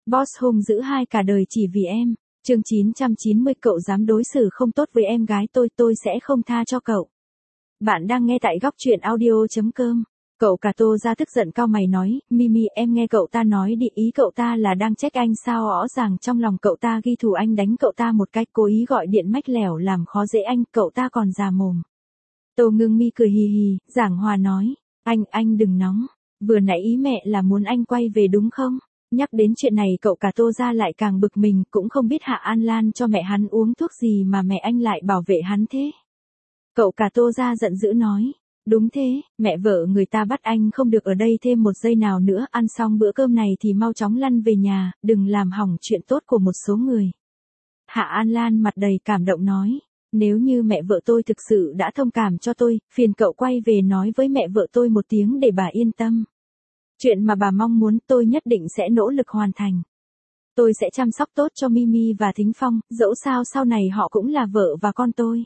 Boss hung dữ hai cả đời chỉ vì em. Chương 990 cậu dám đối xử không tốt với em gái tôi sẽ không tha cho cậu. Bạn đang nghe tại góc truyện audio.com. Cậu cả Tô ra tức giận cau mày nói, Mimi em nghe cậu ta nói đi, ý cậu ta là đang trách anh sao? Rõ ràng trong lòng cậu ta ghi thù anh đánh cậu ta một cách cố ý, gọi điện mách lẻo làm khó dễ anh, cậu ta còn già mồm. Tô Ngưng Mi cười hì hì, giảng hòa nói, anh đừng nóng, vừa nãy ý mẹ là muốn anh quay về đúng không? Nhắc đến chuyện này cậu cả Tô ra lại càng bực mình, cũng không biết Hạ An Lan cho mẹ hắn uống thuốc gì mà mẹ anh lại bảo vệ hắn thế. Cậu cả Tô ra giận dữ nói, đúng thế, mẹ vợ người ta bắt anh không được ở đây thêm một giây nào nữa, ăn xong bữa cơm này thì mau chóng lăn về nhà, đừng làm hỏng chuyện tốt của một số người. Hạ An Lan mặt đầy cảm động nói, nếu như mẹ vợ tôi thực sự đã thông cảm cho tôi, phiền cậu quay về nói với mẹ vợ tôi một tiếng để bà yên tâm. Chuyện mà bà mong muốn tôi nhất định sẽ nỗ lực hoàn thành. Tôi sẽ chăm sóc tốt cho Mimi và Thính Phong, dẫu sao sau này họ cũng là vợ và con tôi.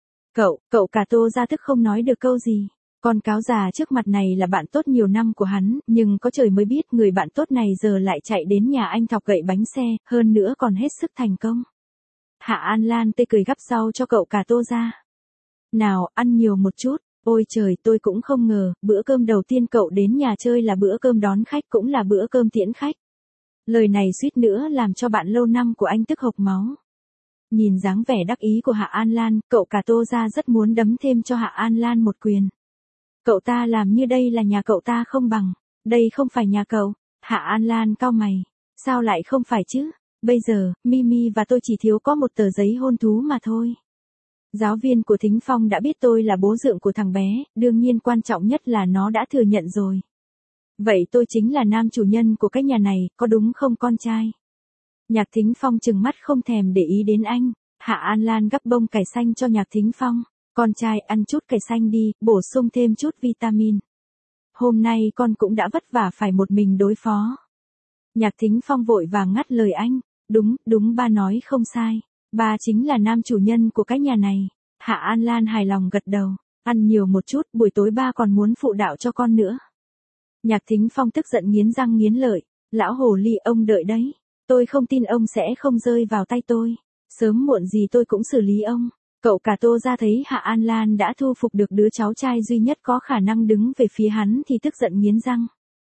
Cậu cả Tô ra tức không nói được câu gì. Con cáo già trước mặt này là bạn tốt nhiều năm của hắn, nhưng có trời mới biết người bạn tốt này giờ lại chạy đến nhà anh thọc gậy bánh xe, hơn nữa còn hết sức thành công. Hạ An Lan tê cười gắp rau cho cậu cả Tô ra. Nào, ăn nhiều một chút. Ôi trời, tôi cũng không ngờ, bữa cơm đầu tiên cậu đến nhà chơi là bữa cơm đón khách cũng là bữa cơm tiễn khách. Lời này suýt nữa làm cho bạn lâu năm của anh tức hộc máu. Nhìn dáng vẻ đắc ý của Hạ An Lan, cậu cả Tô ra rất muốn đấm thêm cho Hạ An Lan một quyền. Cậu ta làm như đây là nhà cậu ta không bằng, đây không phải nhà cậu. Hạ An Lan cau mày, sao lại không phải chứ? Bây giờ, Mimi và tôi chỉ thiếu có một tờ giấy hôn thú mà thôi. Giáo viên của Thính Phong đã biết tôi là bố dượng của thằng bé, đương nhiên quan trọng nhất là nó đã thừa nhận rồi. Vậy tôi chính là nam chủ nhân của cái nhà này, có đúng không con trai? Nhạc Thính Phong trừng mắt không thèm để ý đến anh. Hạ An Lan gắp bông cải xanh cho Nhạc Thính Phong. Con trai ăn chút cải xanh đi, bổ sung thêm chút vitamin. Hôm nay con cũng đã vất vả phải một mình đối phó. Nhạc Thính Phong vội vàng ngắt lời anh. Đúng ba nói không sai. Ba chính là nam chủ nhân của cái nhà này. Hạ An Lan hài lòng gật đầu. Ăn nhiều một chút, buổi tối ba còn muốn phụ đạo cho con nữa. Nhạc Thính Phong tức giận nghiến răng nghiến lợi. Lão hồ ly ông đợi đấy. Tôi không tin ông sẽ không rơi vào tay tôi. Sớm muộn gì tôi cũng xử lý ông. Cậu cả Tô ra thấy Hạ An Lan đã thu phục được đứa cháu trai duy nhất có khả năng đứng về phía hắn thì tức giận nghiến răng.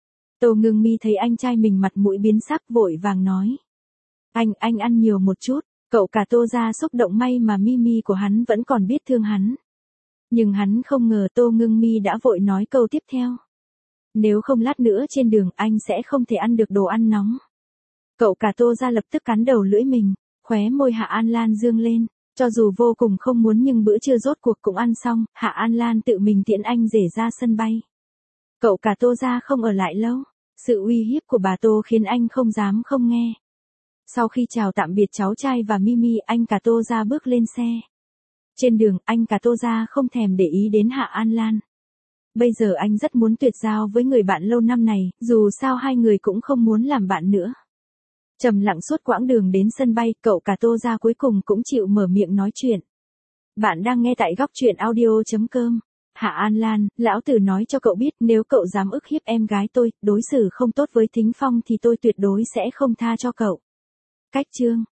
Tô Ngưng Mi thấy anh trai mình mặt mũi biến sắc vội vàng nói. Anh ăn nhiều một chút. Cậu cả Tô ra xúc động, may mà Mimi của hắn vẫn còn biết thương hắn. Nhưng hắn không ngờ Tô Ngưng Mi đã vội nói câu tiếp theo. Nếu không lát nữa trên đường anh sẽ không thể ăn được đồ ăn nóng. Cậu cả Tô ra lập tức cắn đầu lưỡi mình, khóe môi Hạ An Lan dương lên. Cho dù vô cùng không muốn nhưng bữa trưa rốt cuộc cũng ăn xong, Hạ An Lan tự mình tiễn anh rể ra sân bay. Cậu cả Tô ra không ở lại lâu. Sự uy hiếp của bà Tô khiến anh không dám không nghe. Sau khi chào tạm biệt cháu trai và Mimi, anh cả Tô ra bước lên xe. Trên đường, anh cả Tô ra không thèm để ý đến Hạ An Lan. Bây giờ anh rất muốn tuyệt giao với người bạn lâu năm này, dù sao hai người cũng không muốn làm bạn nữa. Trầm lặng suốt quãng đường đến sân bay, cậu cả Tô ra cuối cùng cũng chịu mở miệng nói chuyện. Bạn đang nghe tại góc truyện audio.com. Hạ An Lan, lão tử nói cho cậu biết, nếu cậu dám ức hiếp em gái tôi, đối xử không tốt với Thính Phong thì tôi tuyệt đối sẽ không tha cho cậu. Cách chương